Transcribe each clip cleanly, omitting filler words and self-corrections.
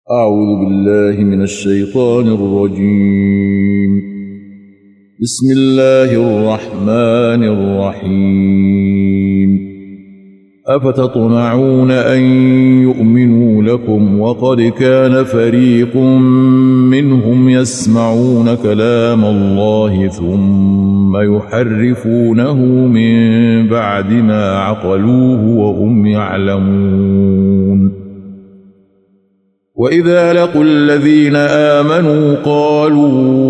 أعوذ بالله من الشيطان الرجيم. بسم الله الرحمن الرحيم. أفتطمعون أن يؤمنوا لكم وقد كان فريق منهم يسمعون كلام الله ثم يحرفونه من بعد ما عقلوه وهم يعلمون. وإذا لقوا الذين آمنوا قالوا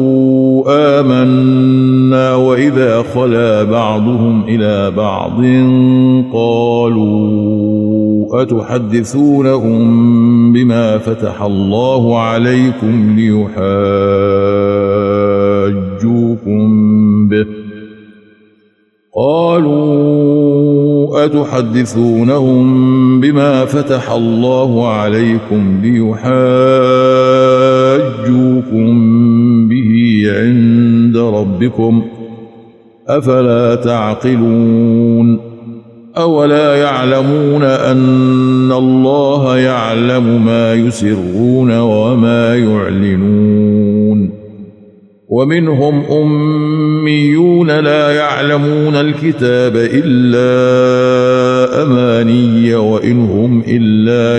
آمنا وإذا خلا بعضهم إلى بعض قالوا أتحدثونهم بما فتح الله عليكم ليحاجوكم به الله عليكم ليحاجوكم به عند ربكم أفلا تعقلون. أولا يعلمون أن الله يعلم ما يسرون وما يعلنون. ومنهم أميون لا يعلمون الكتاب إلا أماني وإن هم إلا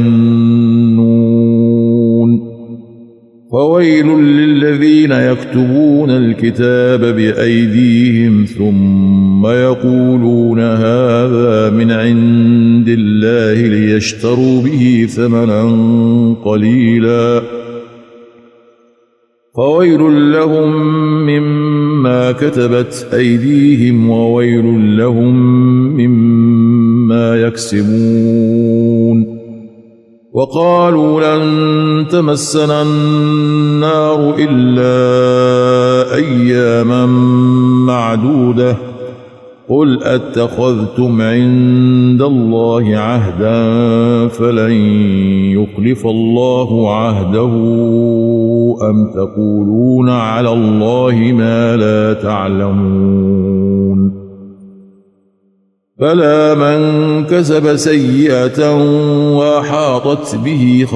يظنون. فويل للذين يكتبون الكتاب بأيديهم ثم يقولون هذا من عند الله ليشتروا به ثمنا قليلا فويل لهم مما كتبت أيديهم وويل لهم مما يكسبون. وقالوا لن تمسنا النار إلا أياما معدودة قل أتخذتم عند الله عهدا فلن يخلف الله عهده أم تقولون على الله ما لا تعلمون. بلى من كسب سيئة وأحاطت به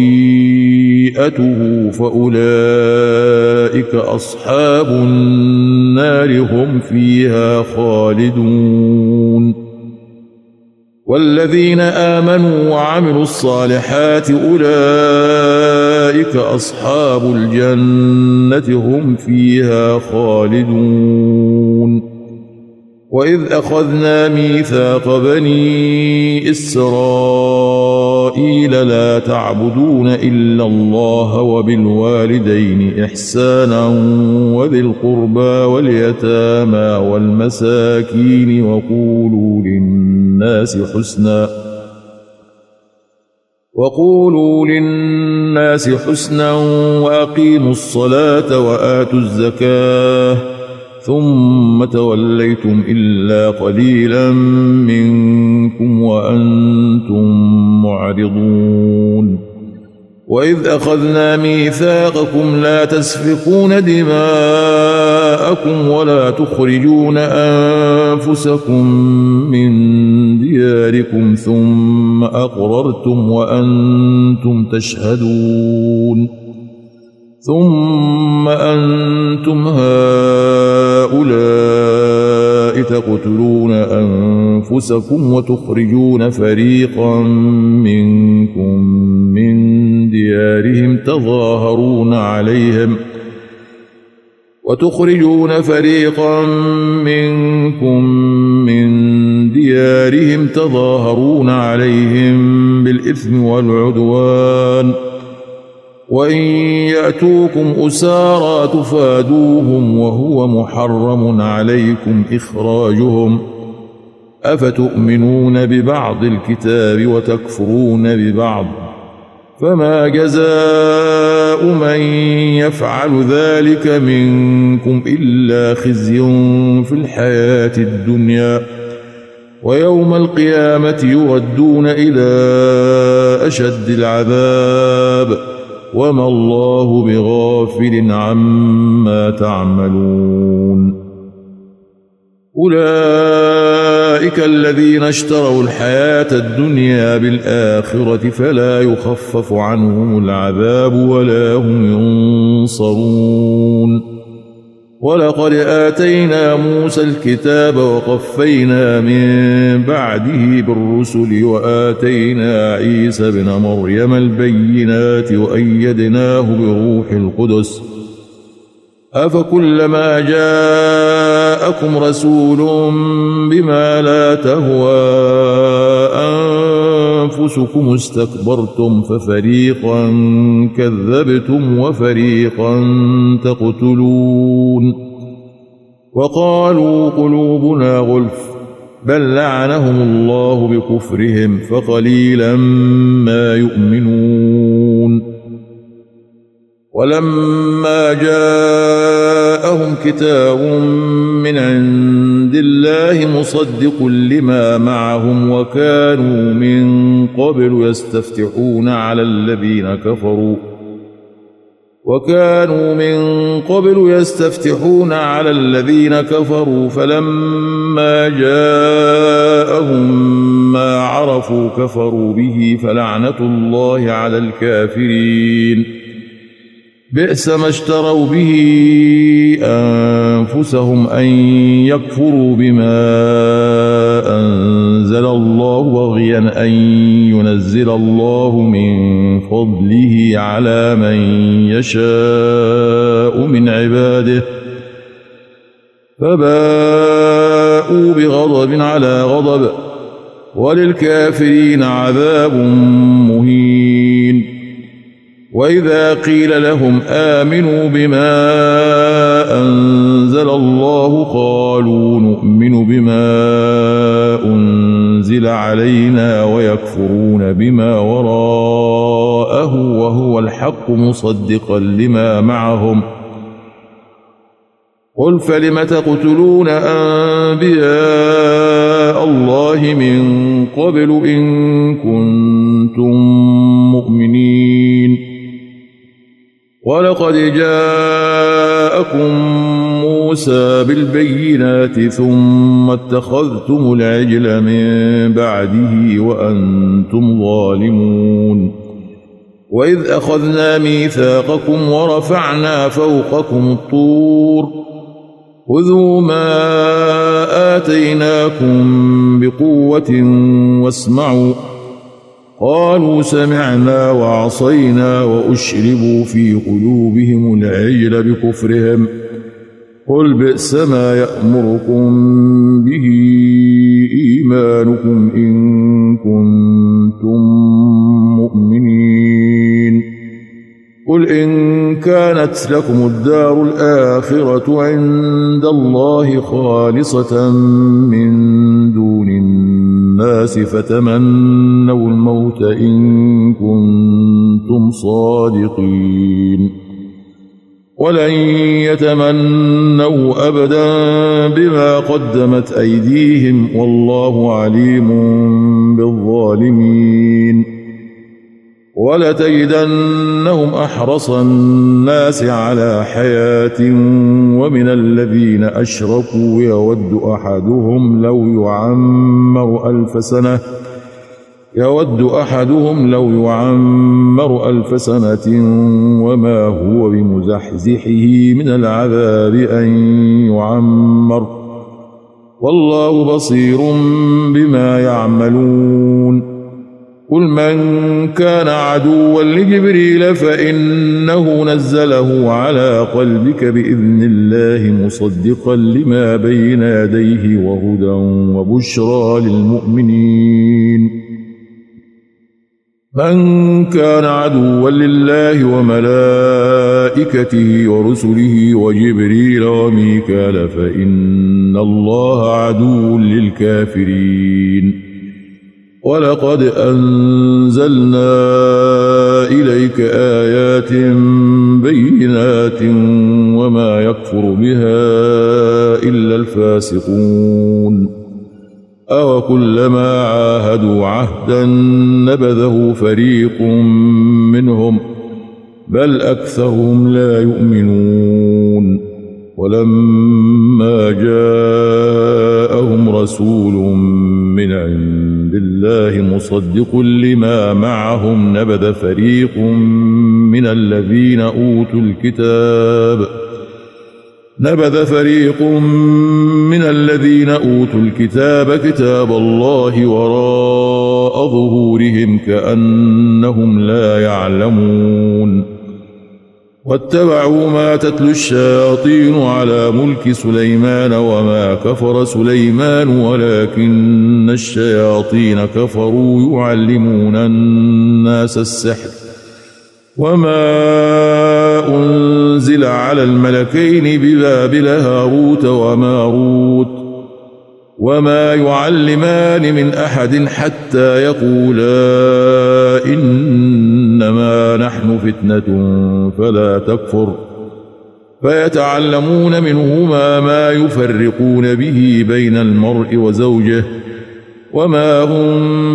خطيئته فأولئك أصحاب النار هم فيها خالدون. والذين آمنوا وعملوا الصالحات أولئك أصحاب الجنة هم فيها خالدون. وإذ أخذنا ميثاق بني إسرائيل لا تعبدون إلا الله وبالوالدين إحسانا وذي القربى واليتامى والمساكين وقولوا للناس حسنا وأقيموا الصلاة وآتوا الزكاة ثم توليتم إلا قليلا منكم وأنتم معرضون. وإذ أخذنا ميثاقكم لا تسفكون دماءكم ولا تخرجون أنفسكم من دياركم ثم أقررتم وأنتم تشهدون. ثم أنتم هؤلاء تقتلون أنفسكم وتخرجون فريقا منكم من ديارهم تظاهرون عليهم بالإثم والعدوان وإن يأتوكم أسارى تفادوهم وهو محرم عليكم إخراجهم أفتؤمنون ببعض الكتاب وتكفرون ببعض فما جزاء من يفعل ذلك منكم إلا خزي في الحياة الدنيا ويوم القيامة يردون إلى أشد العذاب وما الله بغافل عما تعملون. أولئك الذين اشتروا الحياة الدنيا بالآخرة فلا يخفف عنهم العذاب ولا هم ينصرون ولقد آتينا موسى الكتاب وقفينا من بعده بالرسل وآتينا عيسى ابن مريم البينات وأيدناه بروح القدس أفكلما جاءكم رسول بما لا تهوى أنفسكم استكبرتم ففريقا كذبتم وفريقا تقتلون وقالوا قلوبنا غلف بل لعنهم الله بكفرهم فقليلا ما يؤمنون ولما جاءهم كتاب من عند الله مصدق لما معهم وكانوا من قبل يستفتحون على الذين كفروا فلما جاءهم ما عرفوا كفروا به فلعنة الله على الكافرين بئس ما اشتروا به أنفسهم أن يكفروا بما أنزل الله بغيا أن ينزل الله من فضله على من يشاء من عباده فباءوا بغضب على غضب وللكافرين عذاب مهين وإذا قيل لهم آمنوا بما أنزل الله قالوا نؤمن بما أنزل علينا ويكفرون بما وراءه وهو الحق مصدقا لما معهم قل فلم تقتلون أنبياء الله من قبل إن كنتم مؤمنين ولقد جاءكم موسى بالبينات ثم اتخذتم العجل من بعده وأنتم ظالمون وإذ أخذنا ميثاقكم ورفعنا فوقكم الطور خذوا ما آتيناكم بقوة واسمعوا قالوا سمعنا وعصينا وأشربوا في قلوبهم العجل بكفرهم قل بئس ما يأمركم به إيمانكم إن كنتم مؤمنين قل إن كانت لكم الدار الآخرة عند الله خالصة من دون الناس فتمنوا الموت إن كنتم صادقين ولن يتمنوا أبدا بما قدمت أيديهم والله عليم بالظالمين ولتجدنهم أحرص الناس على حياة ومن الذين أشركوا يود أحدهم لو يعمر ألف سنة وما هو بمزحزحه من العذاب أن يعمر والله بصير بما يعملون قل من كان عدوا لجبريل فإنه نزله على قلبك بإذن الله مصدقا لما بين يديه وهدى وبشرى للمؤمنين من كان عدوا لله وملائكته ورسله وجبريل وميكال فإن الله عدو للكافرين ولقد أنزلنا إليك آيات بينات وما يكفر بها إلا الفاسقون أوكلما عاهدوا عهدا نبذه فريق منهم بل أكثرهم لا يؤمنون ولما جاءهم رسول من عند الله مصدق لما معهم نبذ فريق من الذين أوتوا الكتاب كتاب الله وراء ظهورهم كأنهم لا يعلمون واتبعوا ما تتلو الشياطين على ملك سليمان وما كفر سليمان ولكن الشياطين كفروا يعلمون الناس السحر وما أنزل على الملكين ببابل هاروت وماروت وما يعلمان من أحد حتى يقولا إنما نحن فتنة فلا تكفر فيتعلمون منهما ما يفرقون به بين المرء وزوجه وما هم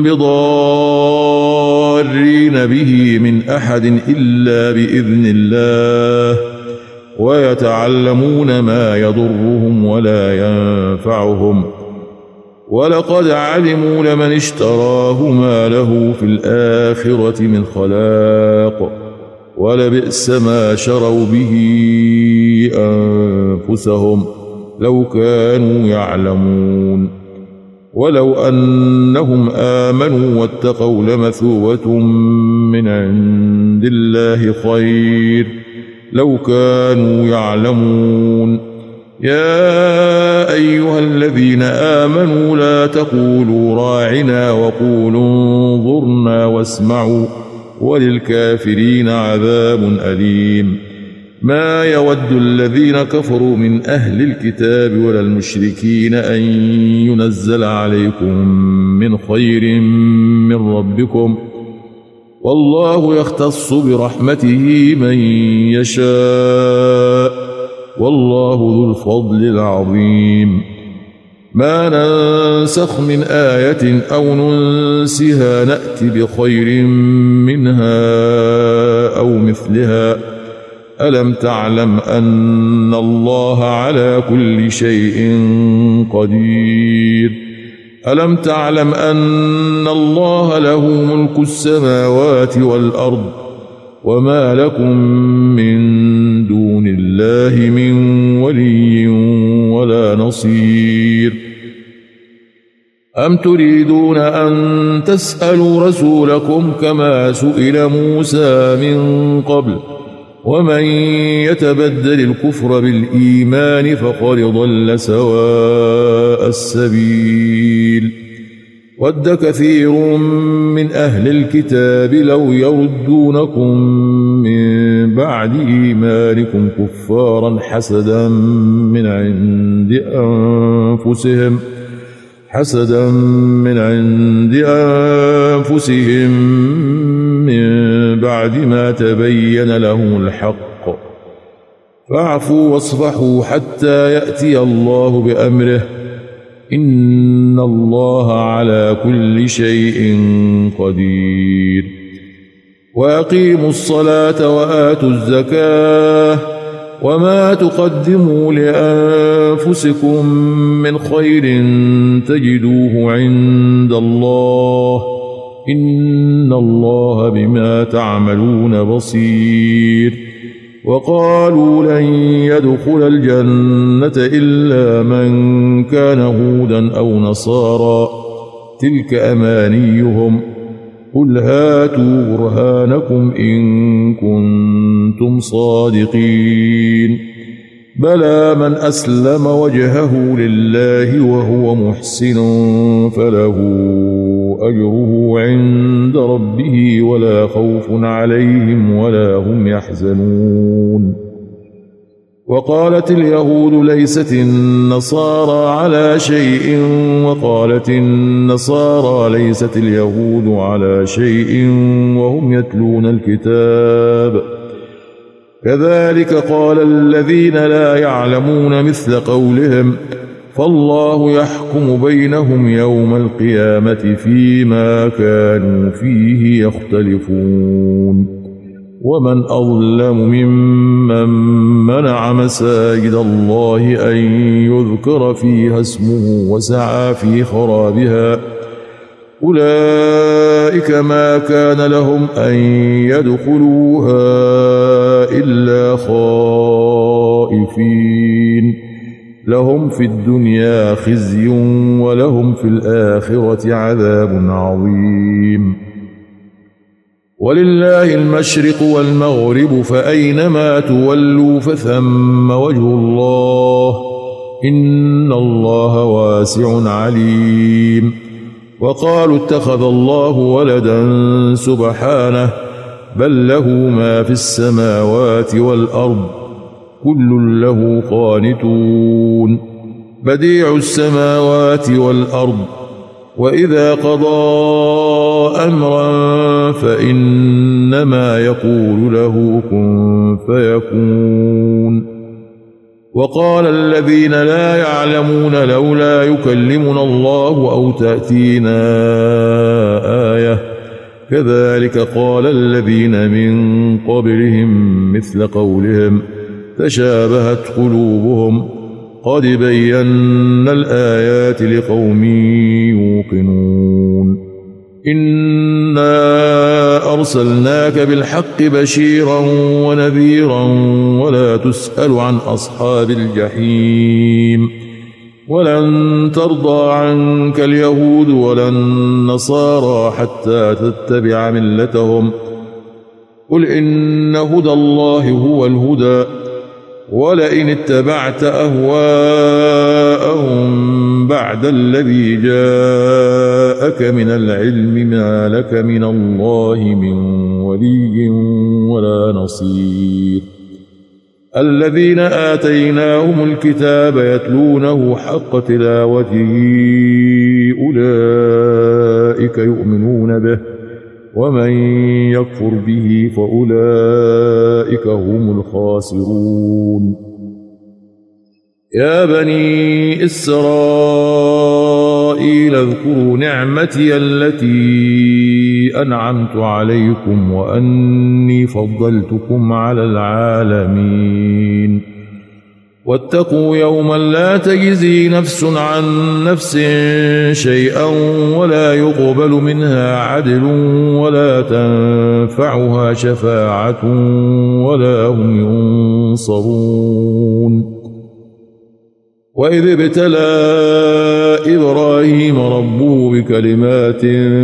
بضارين به من أحد إلا بإذن الله ويتعلمون ما يضرهم ولا ينفعهم ولقد علموا لمن اشتراه ما له في الآخرة من خلاق ولبئس ما شروا به أنفسهم لو كانوا يعلمون ولو أنهم آمنوا واتقوا لمثوبة من عند الله خير لو كانوا يعلمون يا أيها الذين آمنوا لا تقولوا راعنا وقولوا انظرنا واسمعوا وللكافرين عذاب أليم ما يود الذين كفروا من أهل الكتاب ولا المشركين أن ينزل عليكم من خير من ربكم والله يختص برحمته من يشاء والله ذو الفضل العظيم ما ننسخ من آية أو ننسها نأت بخير منها أو مثلها ألم تعلم أن الله على كل شيء قدير ألم تعلم أن الله له ملك السماوات والأرض وما لكم من دون الله من ولي ولا نصير أم تريدون أن تسألوا رسولكم كما سئل موسى من قبل ومن يتبدل الكفر بالإيمان فقد ضل سواء السبيل ود كثير من أهل الكتاب لو يردونكم من بعد إيمانكم كفارا حسدا من عند أنفسهم من بعد ما تبين لهم الحق فاعفوا واصفحوا حتى يأتي الله بأمره إن الله على كل شيء قدير وأقيموا الصلاة وآتوا الزكاة وما تقدموا لأنفسكم من خير تجدوه عند الله إن الله بما تعملون بصير وقالوا لن يدخل الجنة إلا من كان هودا أو نصارى تلك أمانيهم قل هاتوا برهانكم إن كنتم صادقين بلى من أسلم وجهه لله وهو محسن فله أجره عند ربه ولا خوف عليهم ولا هم يحزنون وقالت اليهود ليست النصارى على شيء وقالت النصارى ليست اليهود على شيء وهم يتلون الكتاب كذلك قال الذين لا يعلمون مثل قولهم فالله يحكم بينهم يوم القيامة فيما كانوا فيه يختلفون ومن أظلم ممن منع مساجد الله أن يذكر فيها اسمه وسعى في خرابها أولئك ما كان لهم أن يدخلوها إلا خائفين لهم في الدنيا خزي ولهم في الآخرة عذاب عظيم ولله المشرق والمغرب فأينما تولوا فثم وجه الله إن الله واسع عليم وقالوا اتخذ الله ولدا سبحانه بل له ما في السماوات والأرض كل له قانتون بديع السماوات والأرض وإذا قضى أمرا فإنما يقول له كن فيكون وقال الذين لا يعلمون لولا يكلمنا الله أو تأتينا آية كذلك قال الذين من قبلهم مثل قولهم تشابهت قلوبهم قد بينا الآيات لقوم يوقنون إنا أرسلناك بالحق بشيرا ونذيرا ولا تسأل عن أصحاب الجحيم ولن ترضى عنك اليهود ولا النصارى حتى تتبع ملتهم قل إن هدى الله هو الهدى ولئن اتبعت أهواءهم بعد الذي جاءك من العلم ما لك من الله من ولي ولا نصير الذين آتيناهم الكتاب يتلونه حق تلاوته أولئك يؤمنون به ومن يكفر به فأولئك هم الخاسرون يا بني إسرائيل اذكروا نعمتي التي أنعمت عليكم وأني فضلتكم على العالمين واتقوا يوما لا تجزي نفس عن نفس شيئا ولا يقبل منها عدل ولا تنفعها شفاعة ولا هم ينصرون وإذ ابتلى إبراهيم ربه بكلمات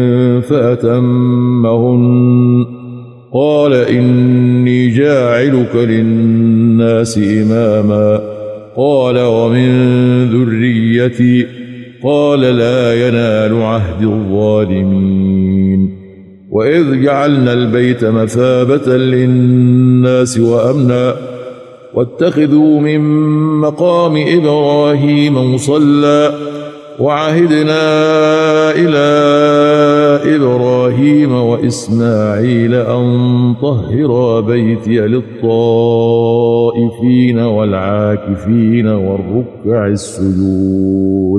فأتمهن قال إني جاعلك للناس إماما قال ومن ذريتي قال لا ينال عهد الظالمين وإذ جعلنا البيت مثابة للناس وأمنا واتخذوا من مقام إبراهيم مصلى وعهدنا إلى إبراهيم وإسماعيل أن طهرا بيتي للطائفين والعاكفين والركع السجود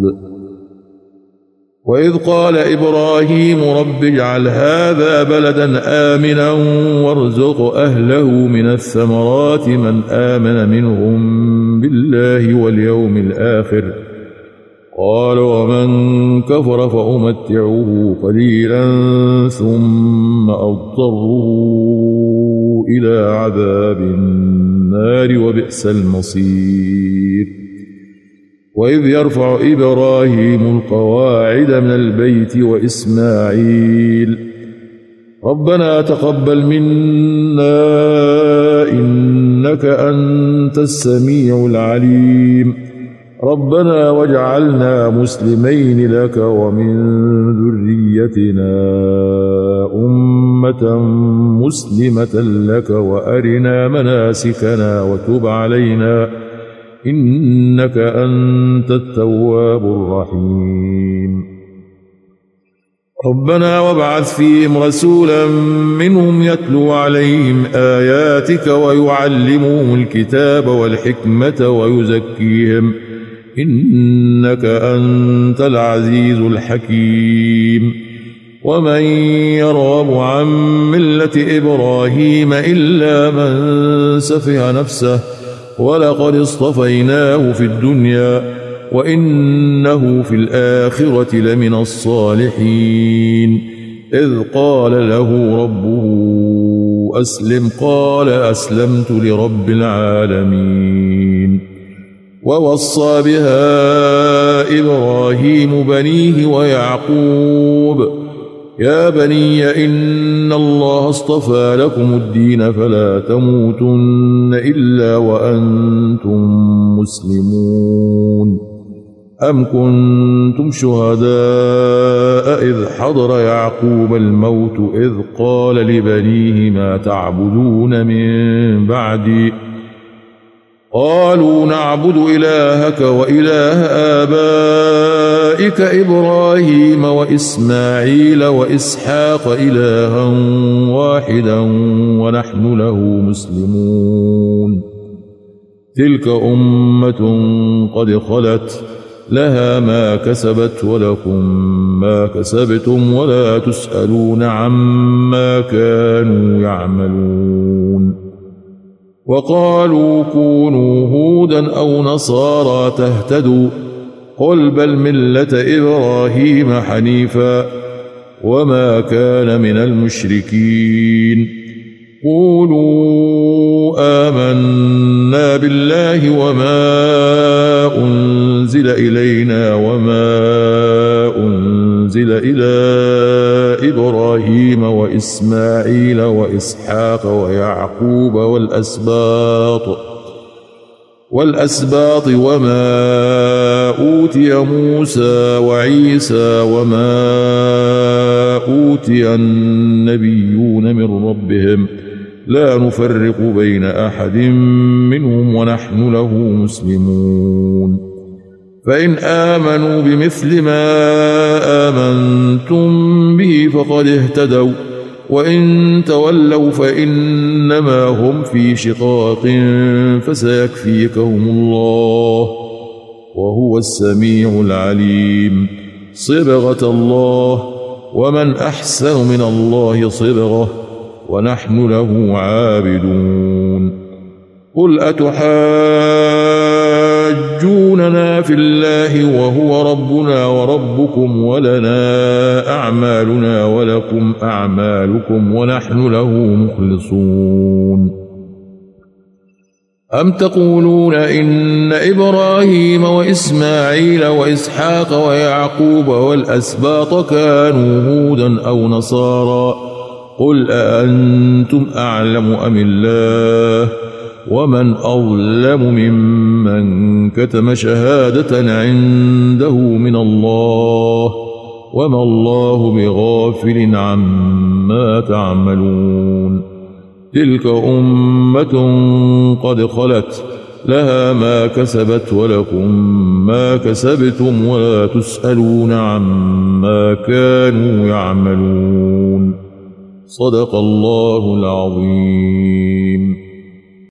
وإذ قال إبراهيم رب اجعل هذا بلدا آمنا وارزق أهله من الثمرات من آمن منهم بالله واليوم الآخر قال ومن كفر فأمتعه قليلا ثم أضطره إلى عذاب النار وبئس المصير وإذ يرفع إبراهيم القواعد من البيت وإسماعيل ربنا تقبل منا إنك أنت السميع العليم ربنا واجعلنا مسلمين لك ومن ذريتنا أمة مسلمة لك وأرنا مناسكنا وتب علينا إنك أنت التواب الرحيم ربنا وابعث فيهم رسولا منهم يتلو عليهم آياتك ويعلمهم الكتاب والحكمة ويزكيهم إنك أنت العزيز الحكيم ومن يرغب عن ملة إبراهيم إلا من سفه نفسه ولقد اصطفيناه في الدنيا وإنه في الآخرة لمن الصالحين إذ قال له ربه أسلم قال أسلمت لرب العالمين ووصى بها إبراهيم بنيه ويعقوب يا بني إن الله اصطفى لكم الدين فلا تموتن إلا وأنتم مسلمون أم كنتم شهداء إذ حضر يعقوب الموت إذ قال لبنيه ما تعبدون من بعدي قالوا نعبد إلهك وإله آبائك إبراهيم وإسماعيل وإسحاق إلها واحدا ونحن له مسلمون تلك أمة قد خلت لها ما كسبت ولكم ما كسبتم ولا تسألون عما كانوا يعملون وقالوا كونوا هودا أو نصارى تهتدوا قل بل ملة إبراهيم حنيفا وما كان من المشركين قولوا آمنا بالله وما أنزل إلينا وما أنزل إلى إبراهيم وإسماعيل وإسحاق ويعقوب والأسباط وما أوتي موسى وعيسى وما أوتي النبيون من ربهم لا نفرق بين أحد منهم ونحن له مسلمون فإن آمنوا بمثل ما آمنتم به فقد اهتدوا وإن تولوا فإنما هم في شقاق فسيكفيكهم الله وهو السميع العليم صبغة الله ومن أحسن من الله صبغة ونحن له عابدون قل أتحاجوننا في الله وهو ربنا وربكم ولنا أعمالنا ولكم أعمالكم ونحن له مخلصون أم تقولون إن إبراهيم وإسماعيل وإسحاق ويعقوب والأسباط كانوا هودا أو نصارى قل أأنتم أعلم أم الله ومن أظلم ممن كتم شهادة عنده من الله وما الله بغافل عما تعملون تلك أمة قد خلت لها ما كسبت ولكم ما كسبتم ولا تسألون عما كانوا يعملون صدق الله العظيم.